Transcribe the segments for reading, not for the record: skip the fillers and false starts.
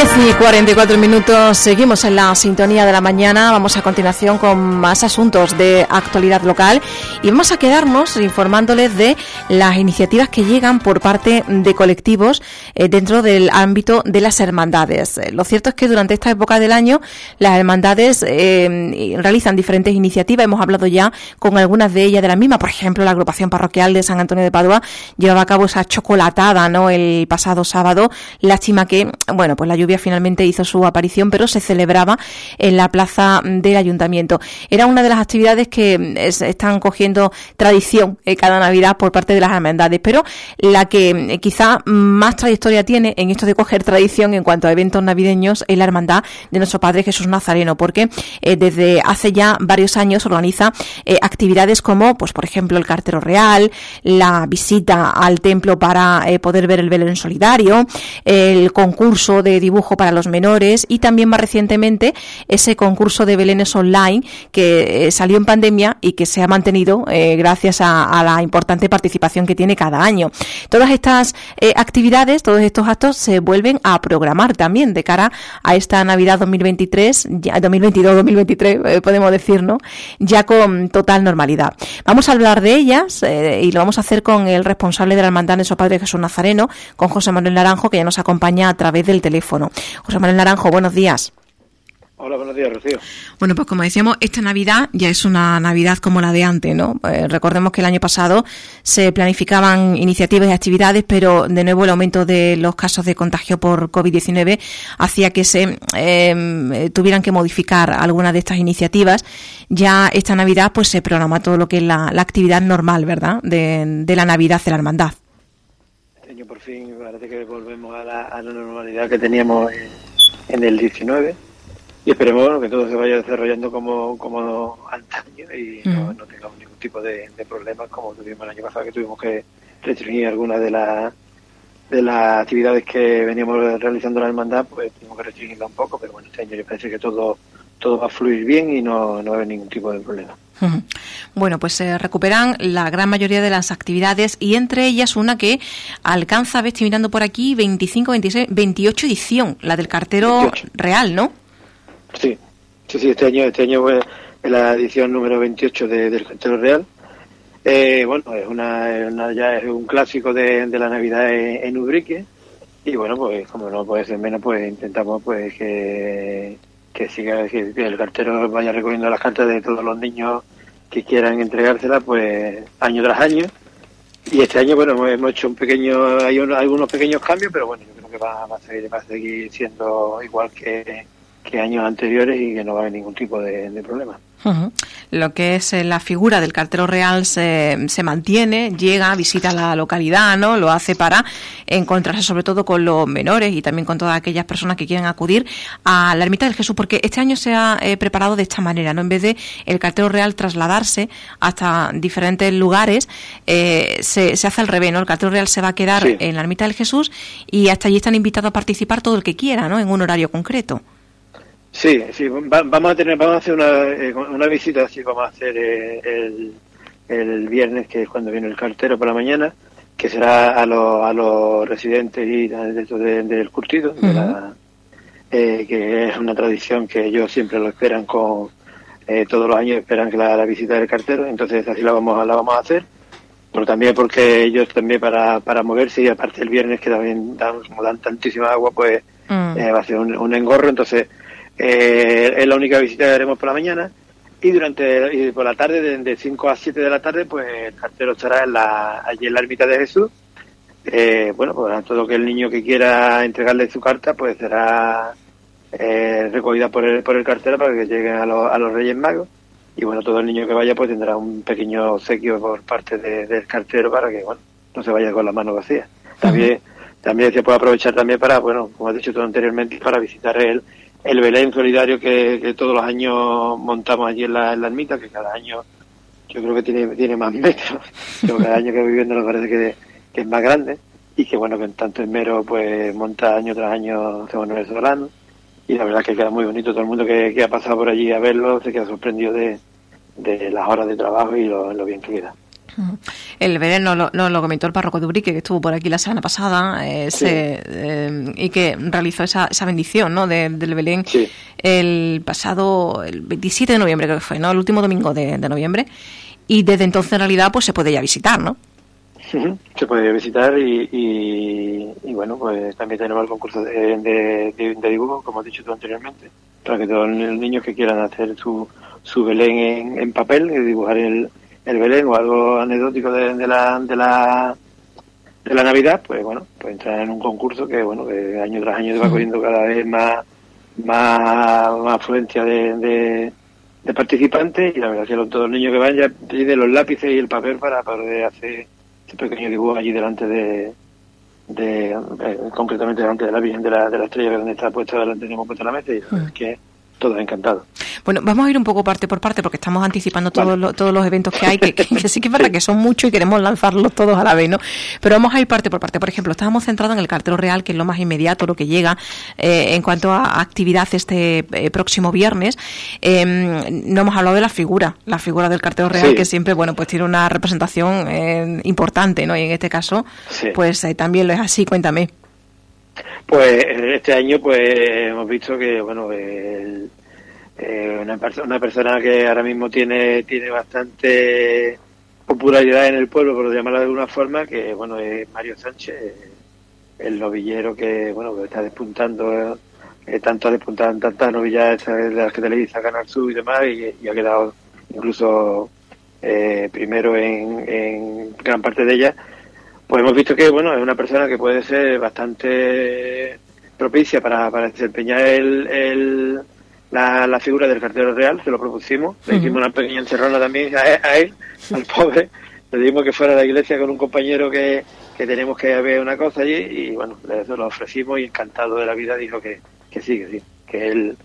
10:44, seguimos en la sintonía de la mañana. Vamos a continuación con más asuntos de actualidad local y vamos a quedarnos informándoles de las iniciativas que llegan por parte de colectivos dentro del ámbito de las hermandades. Lo cierto es que durante esta época del año las hermandades realizan diferentes iniciativas. Hemos hablado ya con algunas de ellas de la misma. Por ejemplo, la agrupación parroquial de San Antonio de Padua llevaba a cabo esa chocolatada, ¿no?, el pasado sábado. Lástima que, bueno, pues la lluvia finalmente hizo su aparición, pero se celebraba en la plaza del ayuntamiento. Era una de las actividades que están cogiendo tradición cada Navidad por parte de las hermandades, pero la que quizá más trayectoria tiene en esto de coger tradición en cuanto a eventos navideños es la hermandad de nuestro Padre Jesús Nazareno, porque desde hace ya varios años organiza actividades como, pues por ejemplo, el cartero real, la visita al templo para poder ver el Belén solidario, el concurso de dibujo para los menores y también más recientemente ese concurso de belenes online que salió en pandemia y que se ha mantenido gracias a la importante participación que tiene cada año. Todas estas actividades, todos estos actos se vuelven a programar también de cara a esta Navidad 2023, ya 2022-2023 podemos decir, ¿no?, ya con total normalidad. Vamos a hablar de ellas y lo vamos a hacer con el responsable de la hermandad de nuestro Padre Jesús Nazareno, con José Manuel Naranjo, que ya nos acompaña a través del teléfono. José Manuel Naranjo, buenos días. Hola, buenos días, Rocío. Bueno, pues como decíamos, esta Navidad ya es una Navidad como la de antes, ¿no? Recordemos que el año pasado se planificaban iniciativas y actividades, pero de nuevo el aumento de los casos de contagio por COVID-19 hacía que se tuvieran que modificar algunas de estas iniciativas. Ya esta Navidad pues se programa todo lo que es la actividad normal, ¿verdad?, de la Navidad de la hermandad. Este año por fin parece que volvemos a la normalidad que teníamos en el 19 y esperemos, bueno, que todo se vaya desarrollando como antaño y no tengamos ningún tipo de problemas como tuvimos el año pasado, que tuvimos que restringir algunas de las actividades que veníamos realizando en la hermandad, pues tuvimos que restringirla un poco, pero bueno, este año me parece que todo va a fluir bien y no va a haber ningún tipo de problema. Bueno, pues se recuperan la gran mayoría de las actividades y entre ellas una que alcanza, estoy mirando por aquí, 25, 26, 28 edición, la del cartero 28. Real, ¿no? Sí, este año pues, es la edición número 28 del cartero real. Bueno, ya es un clásico de la Navidad en Ubrique y bueno, pues como no puede ser menos, pues intentamos pues que siga, que el cartero vaya recogiendo las cartas de todos los niños que quieran entregárselas, pues año tras año. Y este año, bueno, hemos hecho algunos pequeños cambios, pero bueno, yo creo que va a seguir siendo igual que años anteriores y que no va a haber ningún tipo de problema. Lo que es la figura del cartero real se mantiene, llega, visita la localidad, ¿no? Lo hace para encontrarse sobre todo con los menores y también con todas aquellas personas que quieren acudir a la Ermita del Jesús, porque este año se ha preparado de esta manera, ¿no? En vez de el cartero real trasladarse hasta diferentes lugares, se hace al revés, ¿no? El cartero real se va a quedar en la Ermita del Jesús y hasta allí están invitados a participar todo el que quiera, ¿no?, en un horario concreto. Sí, vamos a hacer una visita, sí, vamos a hacer el viernes, que es cuando viene el cartero por la mañana, que será a los residentes y del curtido, que es una tradición que ellos siempre lo esperan todos los años esperan que la visita del cartero, entonces así la vamos a hacer, pero también porque ellos también para moverse, y aparte el viernes que también dan tantísima agua, pues va a ser un engorro, entonces es la única visita que haremos por la mañana y por la tarde, de 5 a 7 de la tarde, pues el cartero estará allí en la Ermita de Jesús. Bueno, pues a todo que el niño que quiera entregarle su carta, pues será recogida por el cartero para que lleguen a los Reyes Magos. Y bueno, todo el niño que vaya pues tendrá un pequeño obsequio por parte del cartero para que, bueno, no se vaya con la mano vacía. También se puede aprovechar también para, bueno, como has dicho tú anteriormente, para visitar el Belén solidario que todos los años montamos allí en la ermita, que cada año yo creo que tiene más metros. Cada año que voy viviendo me parece que es más grande y que bueno, que en tanto esmero pues monta año tras año José Manuel Solano y la verdad es que queda muy bonito. Todo el mundo que ha pasado por allí a verlo se queda sorprendido de las horas de trabajo y lo bien que queda. El Belén nos lo comentó el párroco de Ubrique, que estuvo por aquí la semana pasada, y que realizó esa bendición, ¿no?, del Belén el 27 de noviembre, creo que fue, ¿no?, el último domingo de noviembre, y desde entonces en realidad pues se puede ya visitar, ¿no? Se puede visitar y bueno, pues también tenemos el concurso de dibujo, como has dicho tú anteriormente, para que todos los niños que quieran hacer su Belén en papel, dibujar el Belén o algo anecdótico de la Navidad, pues bueno, pues entrar en un concurso que bueno, que año tras año va cogiendo cada vez más afluencia de participantes, y la verdad es que todos los niños que van ya piden los lápices y el papel para poder hacer ese pequeño dibujo allí delante concretamente delante de la Virgen de la Estrella, que donde está puesta, tenemos puesta la mesa, y la verdad es que todos encantados. Bueno, vamos a ir un poco parte por parte porque estamos anticipando todos los eventos que hay, que sí que es verdad que son muchos y queremos lanzarlos todos a la vez, ¿no? Pero vamos a ir parte por parte. Por ejemplo, estábamos centrados en el cartero real, que es lo más inmediato, lo que llega en cuanto a actividad este próximo viernes. No hemos hablado de la figura del cartero real, que siempre, bueno, pues tiene una representación importante, ¿no? Y en este caso, pues también lo es así. Cuéntame. Pues este año pues hemos visto que bueno, una persona que ahora mismo tiene bastante popularidad en el pueblo, por llamarla de alguna forma, que bueno, es Mario Sánchez, el novillero que bueno, que está despuntando, tanto ha despuntado en tantas novillas de las que televisa Canal Sur y demás, y ha quedado incluso primero en gran parte de ellas. Pues hemos visto que bueno, es una persona que puede ser bastante propicia para desempeñar la figura del cartero real. Se lo propusimos, le hicimos una pequeña encerrona también a él, al pobre, le dijimos que fuera a la iglesia con un compañero que tenemos que ver una cosa allí, y bueno, eso lo ofrecimos, y encantado de la vida dijo que sí, que él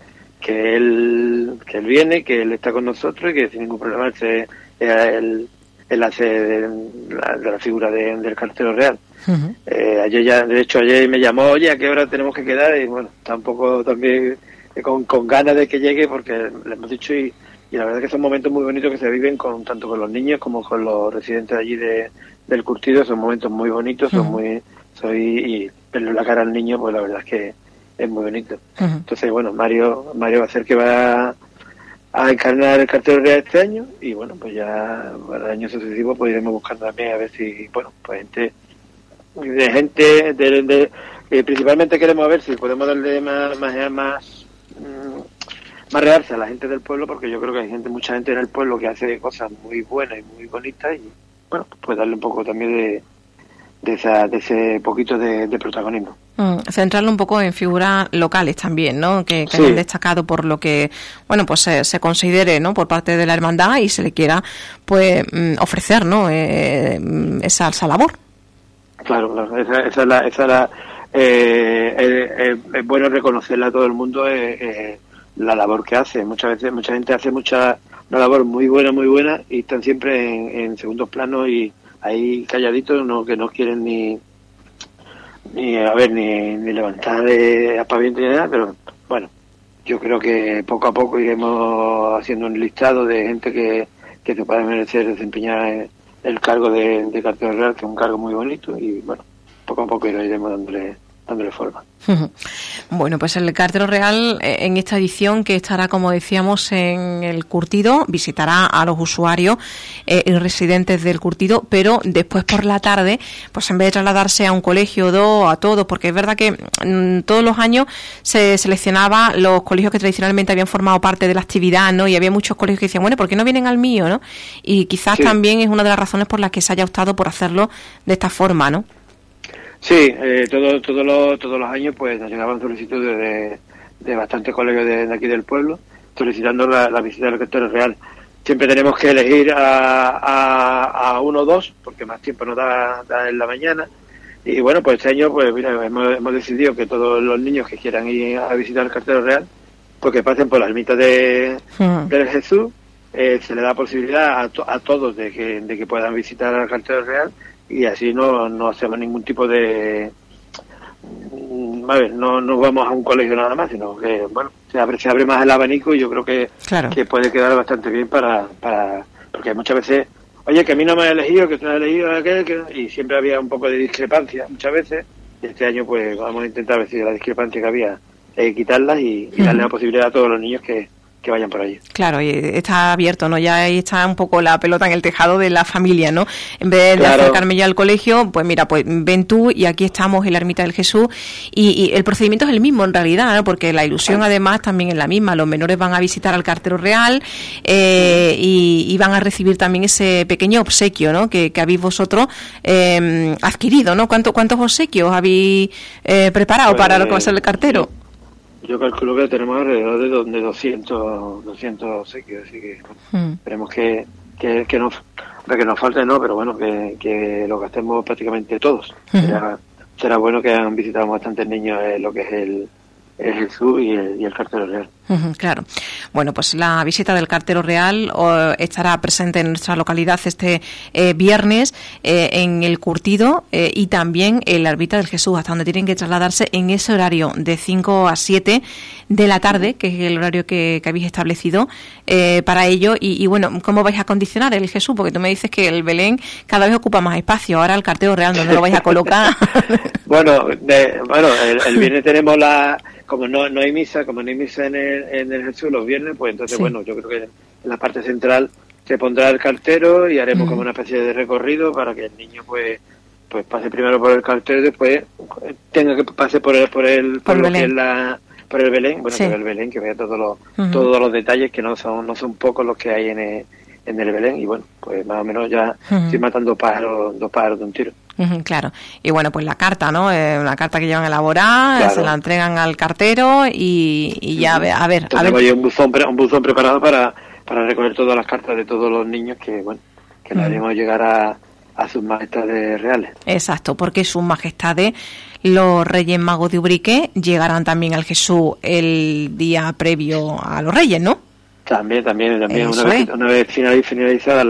viene, que él está con nosotros y que sin ningún problema él hace de la figura del cartero real. Ayer me llamó, oye, ¿a qué hora tenemos que quedar? Y bueno, tampoco también con ganas de que llegue, porque le hemos dicho, y la verdad es que son momentos muy bonitos que se viven tanto con los niños como con los residentes allí del curtido. Son momentos muy bonitos, y verle la cara al niño, pues la verdad es que es muy bonito. Entonces, bueno, Mario va a ser que va a encarnar el cartero real este año, y bueno, pues ya para el año sucesivo pues iremos buscando también a ver si, bueno, pues gente principalmente queremos ver si podemos darle más realce a la gente del pueblo, porque yo creo que hay mucha gente en el pueblo que hace cosas muy buenas y muy bonitas, y bueno, pues darle un poco también de ese poquito de protagonismo. Centrarlo un poco en figuras locales también, ¿no? Que hayan destacado por lo que, bueno, pues se considere, ¿no?, por parte de la hermandad, y se le quiera, pues, ofrecer, ¿no?, esa labor. Claro, esa es bueno reconocerla a todo el mundo, la labor que hace. Muchas veces mucha gente hace una labor muy buena, y están siempre en segundos planos y ahí calladitos, que no quieren ni levantar aspaviento ni nada. Pero bueno, yo creo que poco a poco iremos haciendo un listado de gente que se puede merecer desempeñar el cargo de cartero real, que es un cargo muy bonito, y bueno, poco a poco iremos dándole forma. Bueno, pues el cartero real en esta edición, que estará, como decíamos, en el curtido, visitará a los usuarios y residentes del curtido, pero después por la tarde, pues en vez de trasladarse a un colegio a todos, porque es verdad que todos los años se seleccionaba los colegios que tradicionalmente habían formado parte de la actividad, ¿no? Y había muchos colegios que decían, bueno, ¿por qué no vienen al mío, no? Y quizás también es una de las razones por las que se haya optado por hacerlo de esta forma, ¿no? Sí, todos los años pues nos llegaban solicitudes de bastantes colegios de aquí del pueblo solicitando la visita del cartero real. Siempre tenemos que elegir a uno o dos, porque más tiempo nos da en la mañana. Y bueno, pues este año pues mira, hemos decidido que todos los niños que quieran ir a visitar el cartero real, pues que pasen por la ermita del Jesús. Se le da posibilidad a todos de que puedan visitar al cartero real, y así no hacemos ningún tipo de... no vamos a un colegio nada más, sino que bueno, se abre más el abanico, y yo creo que puede quedar bastante bien para porque muchas veces oye, que a mí no me ha elegido, que tú no has elegido aquel, y siempre había un poco de discrepancia muchas veces. Y este año pues vamos a intentar ver si la discrepancia que había quitarlas y darle la posibilidad a todos los niños que vayan por allí. Claro, y está abierto, ¿no? Ya ahí está un poco la pelota en el tejado de la familia, ¿no? En vez de acercarme yo al colegio, pues mira, pues ven tú y aquí estamos en la Ermita del Jesús y el procedimiento es el mismo en realidad, ¿no? Porque la ilusión además también es la misma. Los menores van a visitar al cartero real y van a recibir también ese pequeño obsequio, ¿no? Que habéis vosotros adquirido, ¿no? ¿Cuántos obsequios habéis preparado para lo que va a ser el cartero? Yo calculo que tenemos alrededor de 200 obsequios, así que esperemos que nos falte, no, pero bueno, que lo gastemos prácticamente todos. Será bueno que han visitado bastantes niños lo que es el Jesús y el cartero real. Claro. Bueno, pues la visita del cartero real estará presente en nuestra localidad este viernes en el Curtido y también en la Ermita del Jesús, hasta donde tienen que trasladarse en ese horario de 5 a 7 de la tarde, que es el horario que habéis establecido para ello. Y bueno, ¿cómo vais a condicionar el Jesús? Porque tú me dices que el Belén cada vez ocupa más espacio. Ahora el cartero real, ¿dónde lo vais a colocar? Bueno, el viernes tenemos como no hay misa en el Jesús los viernes, pues entonces bueno, yo creo que en la parte central se pondrá el cartero y haremos como una especie de recorrido para que el niño pues pase primero por el cartero y después tenga que pase por el Belén. Por el Belén, bueno, que vea el Belén, que vea todos los detalles, que no son pocos los que hay en el Belén, y bueno, pues más o menos ya estoy matando dos pájaros de un tiro. Claro, y bueno, pues la carta, ¿no? Una carta que llevan a elaborar, se la entregan al cartero y ya a ver. Hay un buzón preparado para recoger todas las cartas de todos los niños que le haremos llegar a sus majestades reales. Exacto, porque sus majestades, los Reyes Magos de Ubrique, llegarán también al Jesús el día previo a los Reyes, ¿no? También una vez finalizada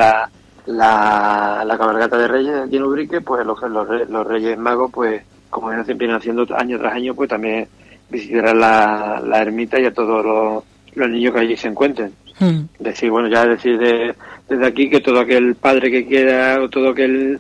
la cabalgata de Reyes aquí en Ubrique, pues los Reyes Magos, pues como vienen haciendo año tras año, pues también visitarán la ermita y a todos los niños que allí se encuentren. Decir desde aquí que todo aquel padre que quiera o todo aquel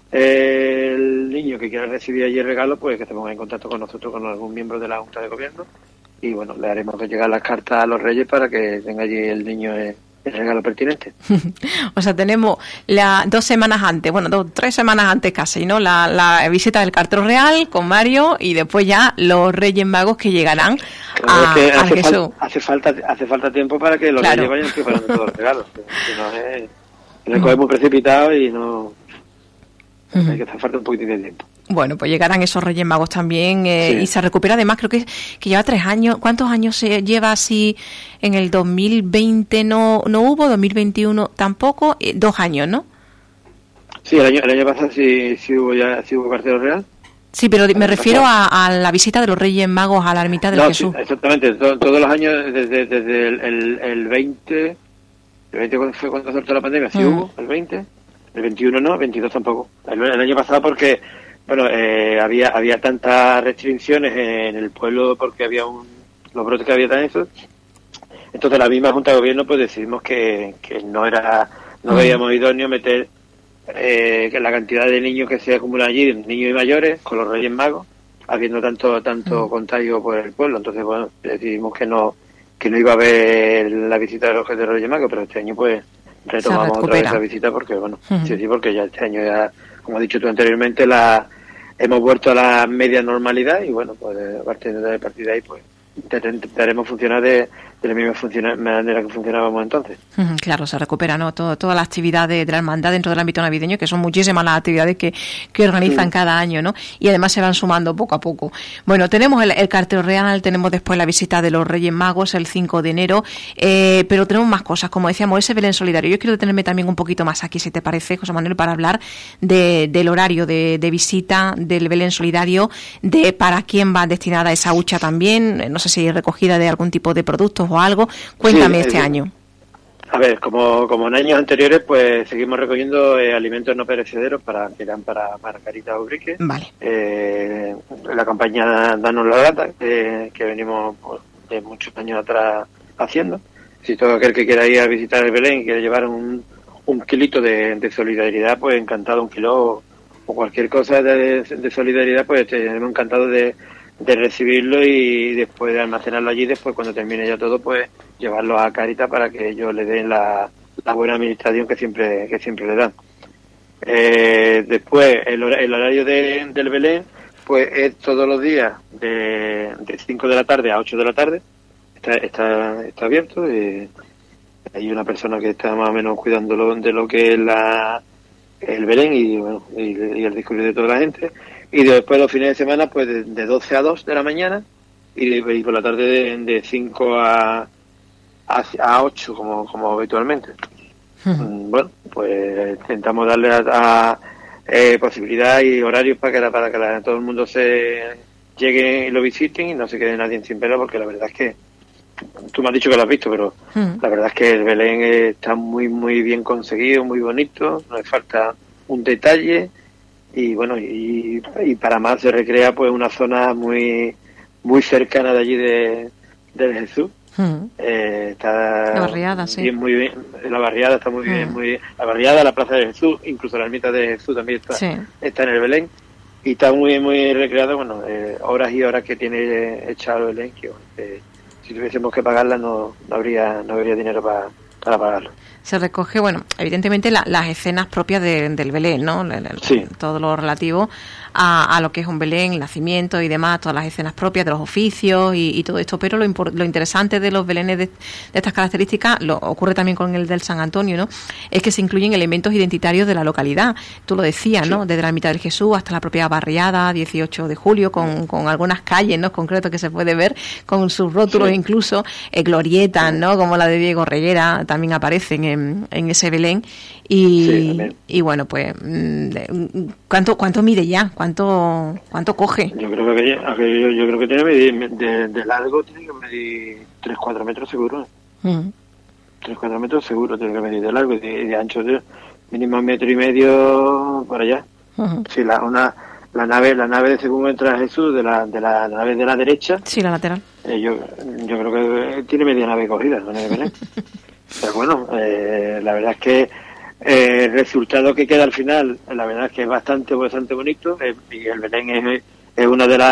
el niño que quiera recibir allí el regalo, pues que se ponga en contacto con nosotros, con algún miembro de la Junta de Gobierno, y bueno, le haremos llegar las cartas a los Reyes para que tenga allí el niño el regalo pertinente. O sea, tenemos 2 semanas antes, 3 semanas antes casi, ¿no? La visita del cartero real con Mario y después ya los Reyes Magos que llegarán a Jesús. Hace falta tiempo para que los Reyes vayan preparando todos los regalos. Si no es muy precipitado y no... Hay que hacer falta un poquito de tiempo. Bueno, pues llegarán esos Reyes Magos también y se recupera además, creo que lleva 3 años. ¿Cuántos años se lleva así? En el 2020 no hubo, 2021 tampoco, 2 años, ¿no? Sí, el año pasado sí hubo cartero real. Sí, pero me refiero a la visita de los Reyes Magos a la Ermita del Jesús. Sí, exactamente, todos los años desde el 20... ¿El 20 fue cuando saltó la pandemia? Sí hubo, el 20... El 21 no, el 22 tampoco. El año pasado porque, había tantas restricciones en el pueblo porque había los brotes que había tan eso. Entonces la misma Junta de Gobierno pues decidimos que no veíamos idóneo meter que la cantidad de niños que se acumulan allí, niños y mayores, con los Reyes Magos, habiendo tanto contagio por el pueblo. Entonces, bueno, decidimos que no iba a haber la visita de los Reyes Magos, pero este año pues retomamos otra vez la visita porque, porque ya este año como has dicho tú anteriormente, hemos vuelto a la media normalidad y bueno, pues a partir de ahí pues intentaremos funcionar de la misma manera que funcionábamos entonces. Claro, se recupera, ¿no? Toda la actividad de la hermandad dentro del ámbito navideño, que son muchísimas las actividades que organizan cada año, ¿no? Y además se van sumando poco a poco. Bueno, tenemos el cartero real, tenemos después la visita de los Reyes Magos el 5 de enero, pero tenemos más cosas, como decíamos, ese Belén solidario. Yo quiero detenerme también un poquito más aquí, si te parece, José Manuel, para hablar del horario de visita del Belén solidario, de para quién va destinada esa hucha también, no sé si recogida de algún tipo de productos o algo. Cuéntame este año. A ver, como en años anteriores, pues seguimos recogiendo alimentos no perecederos que irán para Caritas Ubrique. Vale. La campaña Danos la Lata, que venimos de muchos años atrás haciendo. Si todo aquel que quiera ir a visitar el Belén y quiere llevar un un kilito de solidaridad, pues encantado, un kilo o cualquier cosa de solidaridad, pues tenemos encantado de recibirlo y después de almacenarlo allí, después cuando termine ya todo, pues llevarlo a Cáritas para que ellos le den la buena administración que siempre le dan. Después el horario del Belén, pues es todos los días de 5 de la tarde a 8 de la tarde, está abierto. Hay una persona que está más o menos cuidándolo de lo que es el Belén y bueno y el discurso de toda la gente, y después los fines de semana pues de 12 a 2 de la mañana y por la tarde de 5 a 8 como habitualmente. Bueno, pues intentamos darle a posibilidad y horarios para que todo el mundo se llegue y lo visiten y no se quede nadie sin pelo, porque la verdad es que tú me has dicho que lo has visto, pero la verdad es que el Belén está muy muy bien conseguido, muy bonito, no le falta un detalle y bueno, y para más se recrea pues una zona muy muy cercana de allí de Jesús. Está la barriada, sí. Muy bien, la barriada está muy bien, muy bien. La barriada, la plaza de Jesús, incluso la ermita de Jesús también está en el Belén y está muy muy recreado. Bueno, horas y horas que tiene echado el Belén, que si tuviésemos que pagarla no habría dinero para pagarlo. Se recoge, bueno, evidentemente las escenas propias del Belén, ¿no? Sí. Todo lo relativo a lo que es un Belén, el nacimiento y demás, todas las escenas propias de los oficios y todo esto, pero lo interesante de los Belenes de estas características, ocurre también con el del San Antonio, ¿no? Es que se incluyen elementos identitarios de la localidad. Tú lo decías, ¿no? Desde la ermita del Jesús hasta la propia barriada, 18 de julio, con algunas calles, ¿no? Concreto que se puede ver, con sus rótulos incluso, glorietas, ¿no? Como la de Diego Reguera, también aparecen en ese Belén. Y bueno, pues, ¿cuánto mide ya? ¿Cuánto coge? Yo creo que tiene de largo, tiene que medir 3-4 metros seguro. 3-4 metros seguro tiene que medir de largo, y de ancho mínimo 1,5 metros para allá. Sí, la nave según entra Jesús de la nave de la derecha. Sí, la lateral. Yo creo que tiene media nave cogida, ¿no? Pero bueno, la verdad es que el resultado que queda al final, la verdad es que es bastante bonito, y el Belén es una de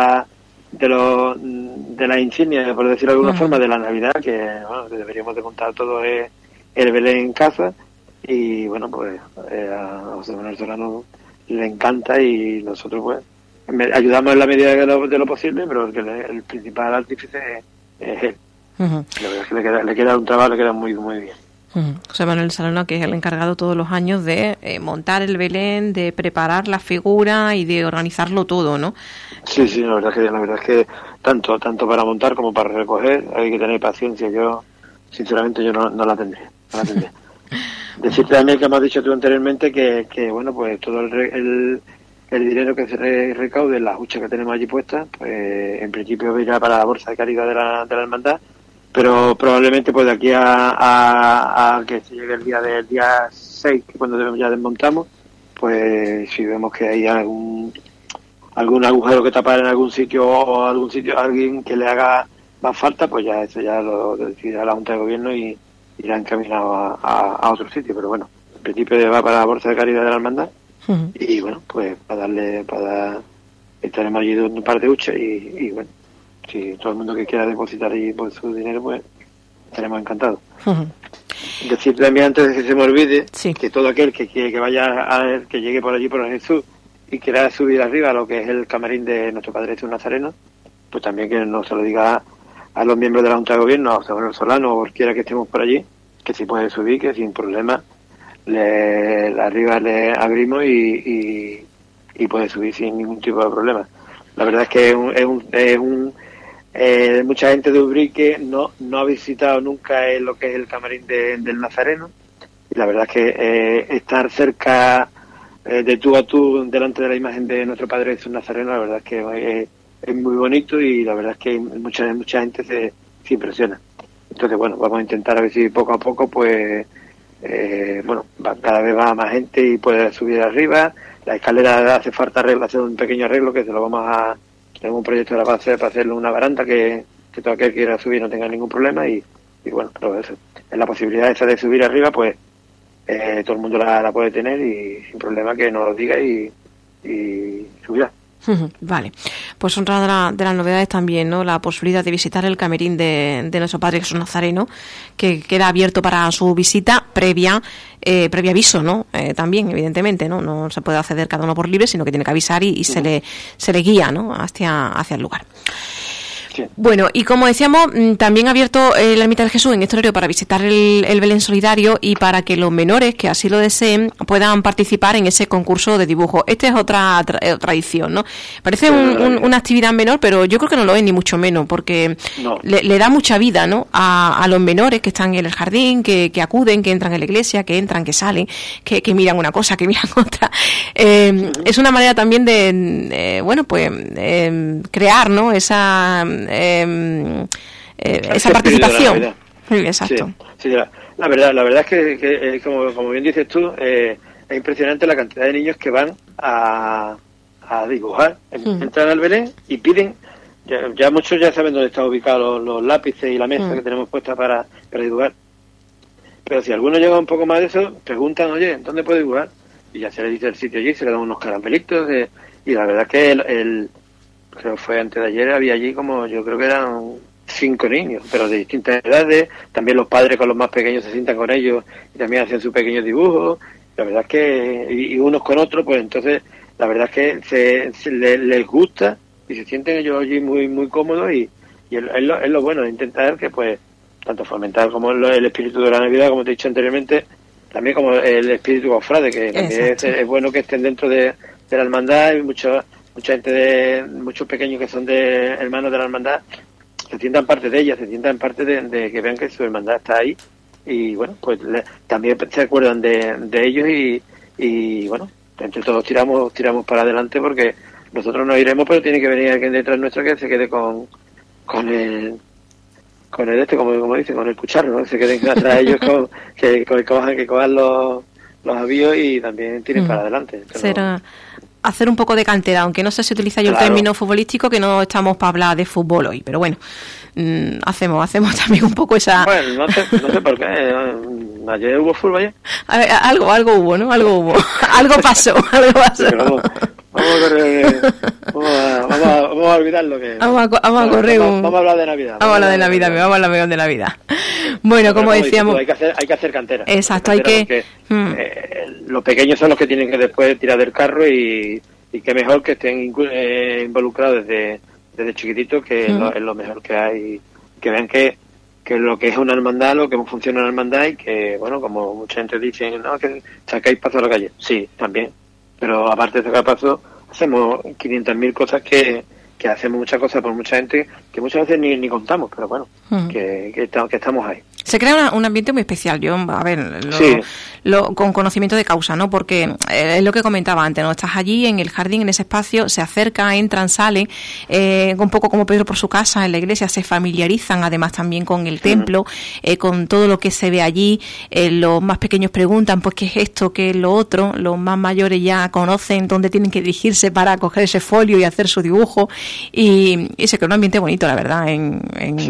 las insignias, por decirlo de alguna forma, de la Navidad, que bueno, que deberíamos de montar todo el Belén en casa, y bueno, pues a José Manuel Solano le encanta y nosotros pues ayudamos en la medida de lo posible, pero el principal artífice es él. La verdad es que le queda un trabajo, le queda muy muy bien. José Manuel Solano, que es el encargado todos los años de montar el Belén, de preparar la figura y de organizarlo todo, ¿no? Sí, la verdad es que tanto para montar como para recoger hay que tener paciencia. Yo sinceramente no la tendría. Decirte también que me has dicho tú anteriormente que bueno, pues todo el dinero que se recaude en las huchas que tenemos allí puestas, pues en principio irá para la bolsa de caridad de la hermandad, pero probablemente pues de aquí a que se llegue el día 6, que cuando ya desmontamos, pues si vemos que hay algún agujero que tapar en algún sitio o alguien que le haga más falta, pues ya eso ya lo decidirá la Junta de Gobierno y irá encaminado a otro sitio. Pero bueno, en principio va para la bolsa de caridad de la hermandad. Y bueno, pues estaremos allí un par de huchas y bueno, si todo el mundo que quiera depositar allí por su dinero, pues estaremos encantados. Decir también, antes de que se me olvide, que todo aquel que vaya que llegue por allí por Jesús y quiera subir arriba a lo que es el camarín de nuestro Padre Jesús Nazareno, pues también que nos se lo diga a los miembros de la Junta de Gobierno, a José Manuel Solano o cualquiera que estemos por allí, que si puede subir, que sin problema arriba le abrimos y puede subir sin ningún tipo de problema. La verdad es que mucha gente de Ubrique no ha visitado nunca lo que es el camarín del Nazareno, y la verdad es que estar cerca de tú a tú delante de la imagen de nuestro Padre Jesús Nazareno, la verdad es que es muy bonito, y la verdad es que mucha gente se impresiona. Entonces bueno, vamos a intentar a ver si poco a poco pues cada vez va más gente y puede subir arriba. La escalera hace falta hacer un pequeño arreglo, que se lo tenemos un proyecto de la base para hacerle una baranda que todo aquel que quiera subir no tenga ningún problema, y bueno, pero eso, en la posibilidad esa de subir arriba, pues todo el mundo la puede tener y sin problema que nos lo diga y subirá. Vale, pues otra de las novedades también, ¿no? La posibilidad de visitar el camerín de nuestro Padre Jesús Nazareno, que queda abierto para su visita previa aviso, ¿no? También, evidentemente, ¿no? No se puede acceder cada uno por libre, sino que tiene que avisar y se le guía, ¿no? hacia el lugar. Bueno, y como decíamos, también ha abierto la Ermita de Jesús en este horario para visitar el Belén Solidario y para que los menores que así lo deseen puedan participar en ese concurso de dibujo. Esta es otra tradición, ¿no? Parece una actividad menor, pero yo creo que no lo es ni mucho menos, porque le da mucha vida, ¿no? A los menores que están en el jardín, que acuden, que entran en la iglesia, que entran, que salen, que miran una cosa, que miran otra. Es una manera también de crear, ¿no? Esa participación. Exacto. Sí, la verdad es que como bien dices tú, es impresionante la cantidad de niños que van a dibujar. Entran al Belén y piden, ya muchos ya saben dónde están ubicados los lápices y la mesa que tenemos puesta para dibujar. Pero si alguno llega un poco más de eso, preguntan, oye, ¿dónde puedo dibujar? Y ya se le dice el sitio allí, se le dan unos caramelitos y la verdad es que creo que fue antes de ayer, había allí yo creo que eran 5 niños, pero de distintas edades. También los padres con los más pequeños se sientan con ellos y también hacen sus pequeños dibujos. La verdad es que, y unos con otros, pues entonces, la verdad es que les gusta y se sienten ellos allí muy muy cómodos y es lo bueno de intentar que, pues, tanto fomentar como el espíritu de la Navidad, como te he dicho anteriormente, también como el espíritu cofrade, que también es bueno que estén dentro de la hermandad. Y mucha gente, muchos pequeños que son de hermanos de la hermandad, se sientan parte de ella, se sientan parte de que vean que su hermandad está ahí y bueno, pues también se acuerdan de ellos y bueno, entre todos tiramos para adelante, porque nosotros nos iremos, pero tiene que venir alguien detrás nuestro que se quede con el como dicen, con el cucharro, ¿no? Se queden atrás ellos que cojan los avíos y también tiren para adelante. Hacer un poco de cantera, aunque no sé si utiliza yo el término futbolístico, que no estamos para hablar de fútbol hoy, pero bueno, hacemos también un poco esa... Bueno, no sé por qué, ayer hubo fútbol ayer. Algo hubo, ¿no? Algo hubo, algo pasó. Vamos a olvidar lo que... Vamos a correr vamos a hablar de Navidad. Vamos a hablar de Navidad, me vamos a hablar mejor de Navidad. Bueno, como decíamos... Hay que hacer cantera. Exacto, porque los pequeños son los que tienen que después tirar del carro y qué mejor que estén involucrados desde chiquititos, que es lo mejor que hay, que vean que lo que es una hermandad, lo que funciona una hermandad y que, bueno, como mucha gente dice, no, que sacáis paso a la calle. Sí, también. Pero aparte de sacar paso, hacemos 500.000 cosas que hacemos muchas cosas por mucha gente que muchas veces ni contamos, pero bueno, que estamos ahí. Se crea un ambiente muy especial, yo, a ver, con conocimiento de causa, ¿no? Porque es lo que comentaba antes, ¿no? Estás allí en el jardín, en ese espacio, se acercan, entran, salen, un poco como Pedro por su casa, en la iglesia, se familiarizan además también con el templo, con todo lo que se ve allí. Los más pequeños preguntan, pues, ¿qué es esto? ¿Qué es lo otro? Los más mayores ya conocen dónde tienen que dirigirse para coger ese folio y hacer su dibujo, y se crea un ambiente bonito, la verdad, en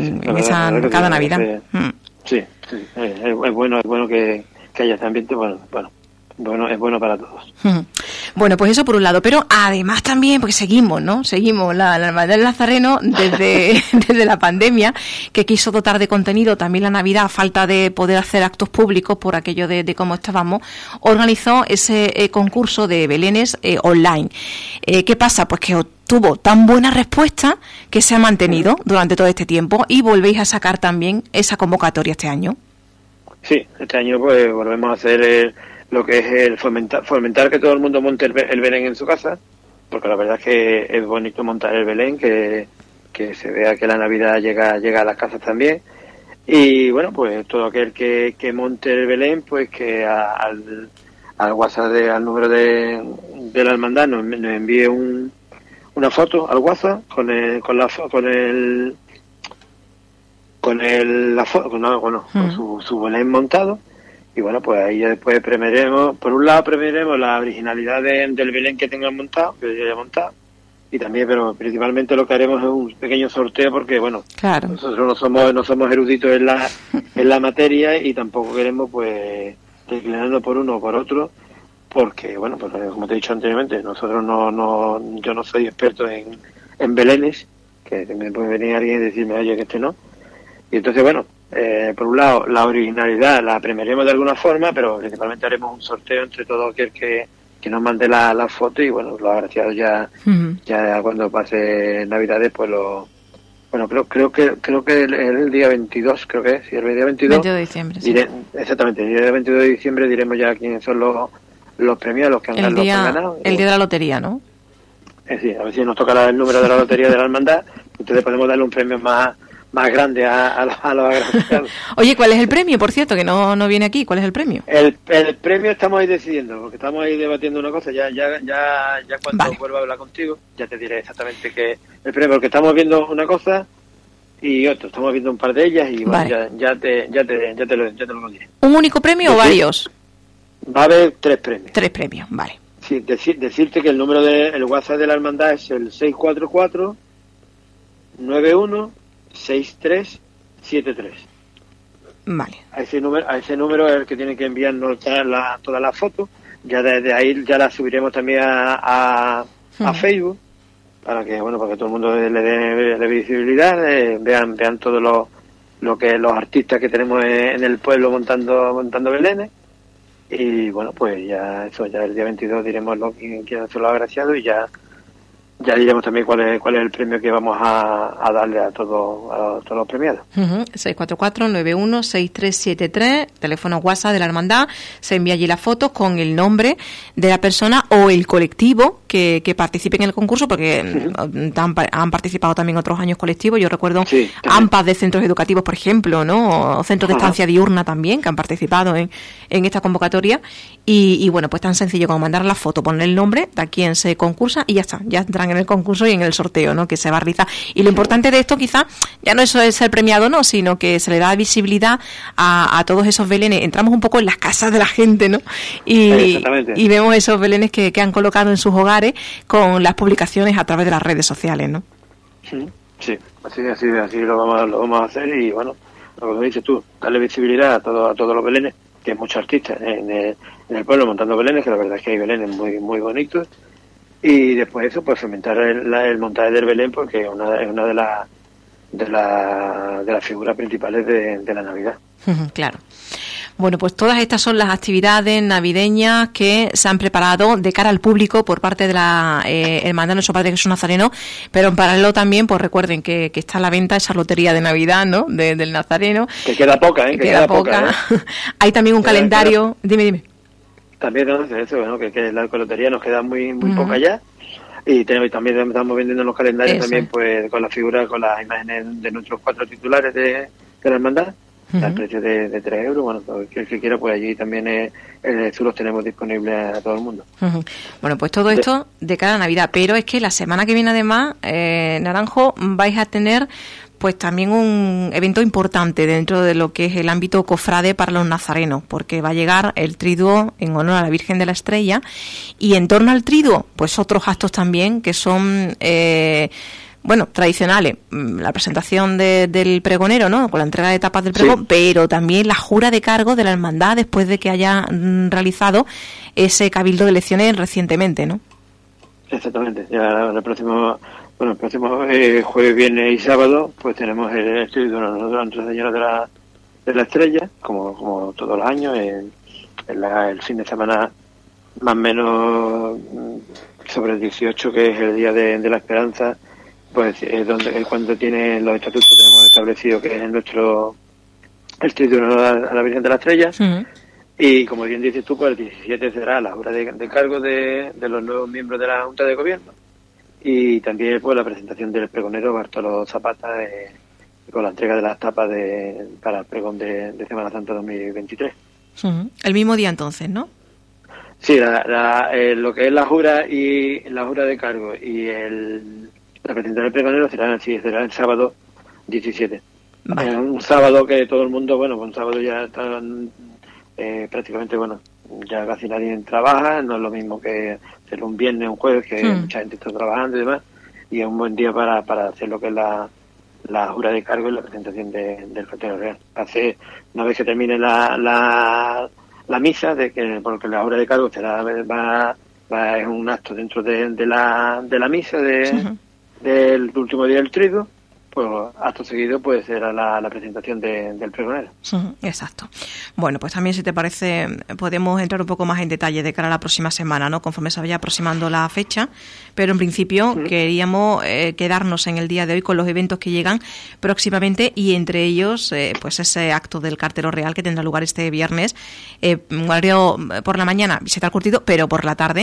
cada Navidad. Sí, es bueno que haya este ambiente, bueno, es bueno para todos. Bueno, pues eso por un lado, pero además también, porque seguimos la Hermandad del Nazareno desde la pandemia, que quiso dotar de contenido también la Navidad, a falta de poder hacer actos públicos por aquello de cómo estábamos, organizó ese concurso de belenes online. ¿Qué pasa? Pues que tuvo tan buena respuesta que se ha mantenido durante todo este tiempo y volvéis a sacar también esa convocatoria este año. Sí, este año pues volvemos a hacer lo que es el fomentar que todo el mundo monte el Belén en su casa, porque la verdad es que es bonito montar el Belén, que se vea que la Navidad llega a las casas también. Y bueno, pues todo aquel que monte el Belén, pues que al WhatsApp al número de la hermandad nos envíe una foto al WhatsApp con su Belén montado. Y bueno, pues ahí ya después premiaremos la originalidad del Belén que tengan montado, que haya montado, y también, pero principalmente lo que haremos es un pequeño sorteo, porque bueno, nosotros no somos eruditos en la materia, y tampoco queremos pues declinando por uno o por otro, porque, bueno, pues como te he dicho anteriormente, nosotros yo no soy experto en belenes, que me puede venir alguien y decirme, oye, que este no. Y entonces, bueno, por un lado, la originalidad la premiaremos de alguna forma, pero principalmente haremos un sorteo entre todo aquel que nos mande la foto, y bueno, los agraciados ya cuando pase Navidades, pues creo que el día 22, creo que es, sí, el día 22 de diciembre, sí. Exactamente, el día 22 de diciembre diremos ya quiénes son los premiados, los que han ganado. El día de la lotería, ¿no? Sí, a ver si nos toca el número de la lotería de la hermandad, entonces podemos darle un premio más grande a los agraciados. Oye, ¿cuál es el premio, por cierto, que no viene aquí? ¿Cuál es el premio? El premio estamos ahí decidiendo, porque estamos ahí debatiendo una cosa, ya cuando vuelva a hablar contigo, ya te diré exactamente qué el premio, porque estamos viendo una cosa y otra, estamos viendo un par de ellas, y bueno, ya te lo diré. ¿Un único premio o varios? Va a haber 3 premios. 3 premios, vale. Sí, decirte que el número el WhatsApp de la hermandad es el 644 91 6373. Vale. A ese número es el que tiene que enviarnos todas las fotos. Ya desde ahí ya las subiremos también a Facebook, para que todo el mundo le dé visibilidad, vean todo lo que los artistas que tenemos en el pueblo montando belenes. Y bueno, pues ya el día 22 diremos quiénes son los agraciados, y ya diremos también cuál es el premio que vamos a darle a todos los premiados. 644-91-6373, teléfono WhatsApp de la hermandad. Se envía allí las fotos con el nombre de la persona o el colectivo que participe en el concurso, porque han participado también otros años colectivos. Yo recuerdo AMPAs de centros educativos, por ejemplo, ¿no? O centros de estancia diurna también, que han participado en esta convocatoria. Y bueno, pues tan sencillo como mandar la foto, poner el nombre de a quien se concursa, y ya está, ya entran en el concurso y en el sorteo, ¿no?, que se va a realizar. Y lo importante de esto quizá ya no eso es ser premiado, no, sino que se le da visibilidad a todos esos belenes. Entramos un poco en las casas de la gente, ¿no? Y vemos esos belenes que han colocado en sus hogares con las publicaciones a través de las redes sociales, ¿no? Sí, así lo vamos a hacer. Y bueno, lo que dices tú, darle visibilidad a todos los belenes, que hay muchos artistas en el pueblo montando belenes, que la verdad es que hay belenes muy, muy bonitos. Y después de eso, pues fomentar el montaje del Belén, porque es una de las figuras principales de la Navidad. Claro. Bueno, pues todas estas son las actividades navideñas que se han preparado de cara al público por parte de la Hermandad de Nuestro Padre Jesús Nazareno, pero en paralelo también, pues recuerden que está a la venta esa lotería de Navidad, ¿no?, del Nazareno. Que queda poca, que queda poca. Hay también un calendario. Dime. También eso, ¿no?, que la lotería nos queda muy poca ya. Y también estamos vendiendo los calendarios también, pues con las figuras, con las imágenes de nuestros 4 titulares de la hermandad, al precio de 3 euros. Bueno, el que quiera, pues allí también los tenemos disponibles a todo el mundo. Bueno, pues todo esto de cara a Navidad, pero es que la semana que viene además, Naranjo, vais a tener pues también un evento importante dentro de lo que es el ámbito cofrade para los nazarenos, porque va a llegar el triduo en honor a la Virgen de la Estrella, y en torno al triduo, pues otros actos también que son tradicionales, la presentación del pregonero, ¿no?, con la entrega de etapas del pregón, pero también la jura de cargo de la hermandad después de que haya realizado ese cabildo de elecciones recientemente, ¿no? Exactamente, ya el próximo jueves, viernes y sábado, pues tenemos el estudio de Nuestra Señora de la Estrella, como todos los años, el fin de semana más o menos sobre el 18, que es el Día de la Esperanza, pues es cuando tiene los estatutos tenemos establecido que es el estudio a la Virgen de la Estrella. Y como bien dices tú, pues el 17 será la jura de cargo de los nuevos miembros de la Junta de Gobierno, y también pues la presentación del pregonero Bartolo Zapata, con la entrega de las tapas para el pregón de Semana Santa 2023. El mismo día entonces, ¿no? Sí, lo que es la jura de cargo y la presentación del pregonero será el sábado 17. Vale. Un sábado que todo el mundo, un sábado ya están prácticamente, ya casi nadie trabaja, no es lo mismo que hacer un viernes, un jueves, que mucha gente está trabajando y demás, y es un buen día para hacer lo que es la jura de cargo y la presentación del cartero real. Una vez que termine la la misa, porque la obra de cargo será es un acto dentro de la misa del último día del trigo. Pues acto seguido pues será la presentación del pregonero. Exacto. Bueno, pues también, si te parece, podemos entrar un poco más en detalle de cara a la próxima semana, ¿no? Conforme se vaya aproximando la fecha, pero en principio queríamos quedarnos en el día de hoy con los eventos que llegan próximamente, y entre ellos pues ese acto del cartero real que tendrá lugar este viernes, horario por la mañana visita al curtido, pero por la tarde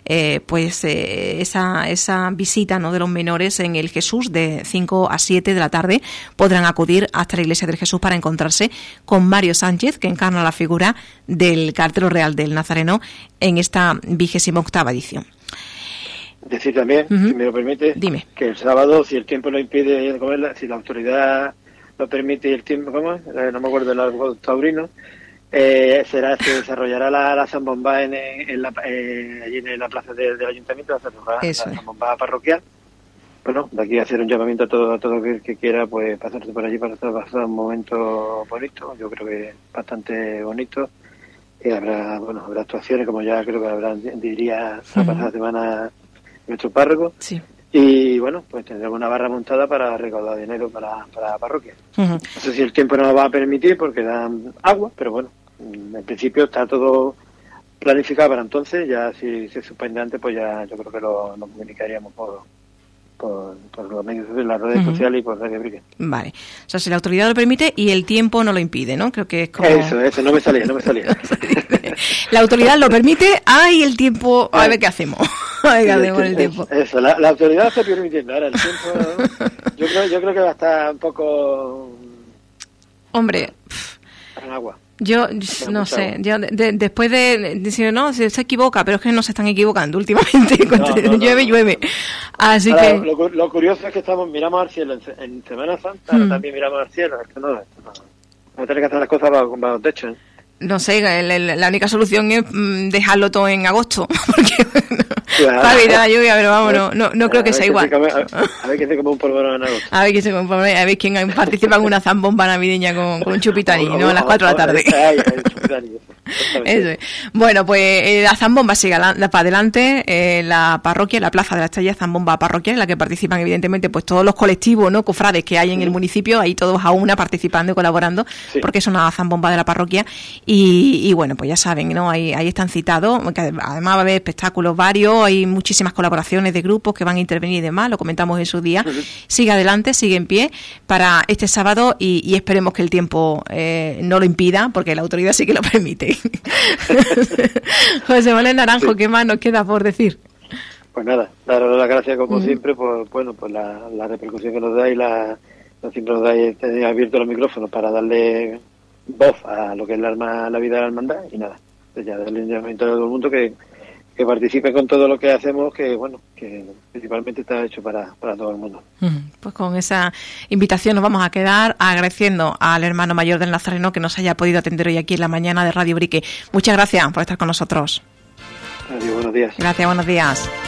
esa visita, ¿no?, de los menores en el Jesús de 5 a 7 de la tarde. Podrán acudir hasta la Iglesia del Jesús para encontrarse con Mario Sánchez, que encarna la figura del cartero real del Nazareno en esta 28ª edición. Decir también, si me lo permite, dime, que el sábado, si el tiempo lo impide, si la autoridad lo permite y el tiempo, no me acuerdo del taurino, se desarrollará la zambomba allí en la plaza del ayuntamiento, la zambomba parroquial. Bueno, de aquí a hacer un llamamiento a todo que quiera pues pasarse por allí para pasar un momento bonito. Yo creo que bastante bonito. Habrá actuaciones, como ya creo que diría la pasada semana nuestro párroco. Sí. Y bueno, pues tendremos una barra montada para recaudar dinero para la parroquia. No sé si el tiempo nos lo va a permitir porque dan agua, pero bueno, en principio está todo planificado para entonces. Ya si se suspende antes, pues ya yo creo que lo comunicaríamos por los medios de las redes sociales y por Radio Brique. Vale. O sea, si la autoridad lo permite y el tiempo no lo impide, ¿no? Creo que es como... Eso, no me salía. La autoridad lo permite, y el tiempo... A ver qué hacemos. El tiempo. Eso, la autoridad está permitiendo. Ahora el tiempo... Yo creo que va a estar un poco... Hombre... En agua. Yo no sé, después de decir, no, se equivoca, pero es que no se están equivocando últimamente, llueve. Así ahora, que... Lo curioso es que miramos al cielo en Semana Santa, también miramos al cielo, esto no. Vamos a tener que hacer las cosas bajo los techos, ¿eh? No sé, la única solución es dejarlo todo en agosto, porque para evitar la lluvia, pero vamos, no creo que sea igual. A ver quién se come un polvorón en agosto. A ver quién participa en una zambomba navideña con un chupitaní, ¿no? A las 4 de la tarde. Eso es. Bueno, pues la zambomba sigue para adelante, la parroquia, la Plaza de la Estrella, zambomba parroquial, en la que participan evidentemente pues todos los colectivos, ¿no?, cofrades que hay en el municipio, ahí todos a una participando y colaborando, porque es una zambomba de la parroquia. Y bueno, pues ya saben, ¿no? Ahí están citados, que además va a haber espectáculos varios, hay muchísimas colaboraciones de grupos que van a intervenir y demás, lo comentamos en su día. Sigue adelante, sigue en pie para este sábado y esperemos que el tiempo no lo impida, porque la autoridad sí que lo permite. José Manuel Naranjo, ¿qué más nos queda por decir? Pues nada, daros las gracias como siempre por la repercusión que nos da y siempre nos dais abierto los micrófonos para darle voz a lo que es la vida de la hermandad, y nada, pues ya darle un llamamiento a todo el mundo que participe con todo lo que hacemos, que principalmente está hecho para todo el mundo. Pues con esa invitación nos vamos a quedar, agradeciendo al hermano mayor del Nazareno que nos haya podido atender hoy aquí en la mañana de Radio Brique. Muchas gracias por estar con nosotros. Adiós, buenos días. Gracias, buenos días.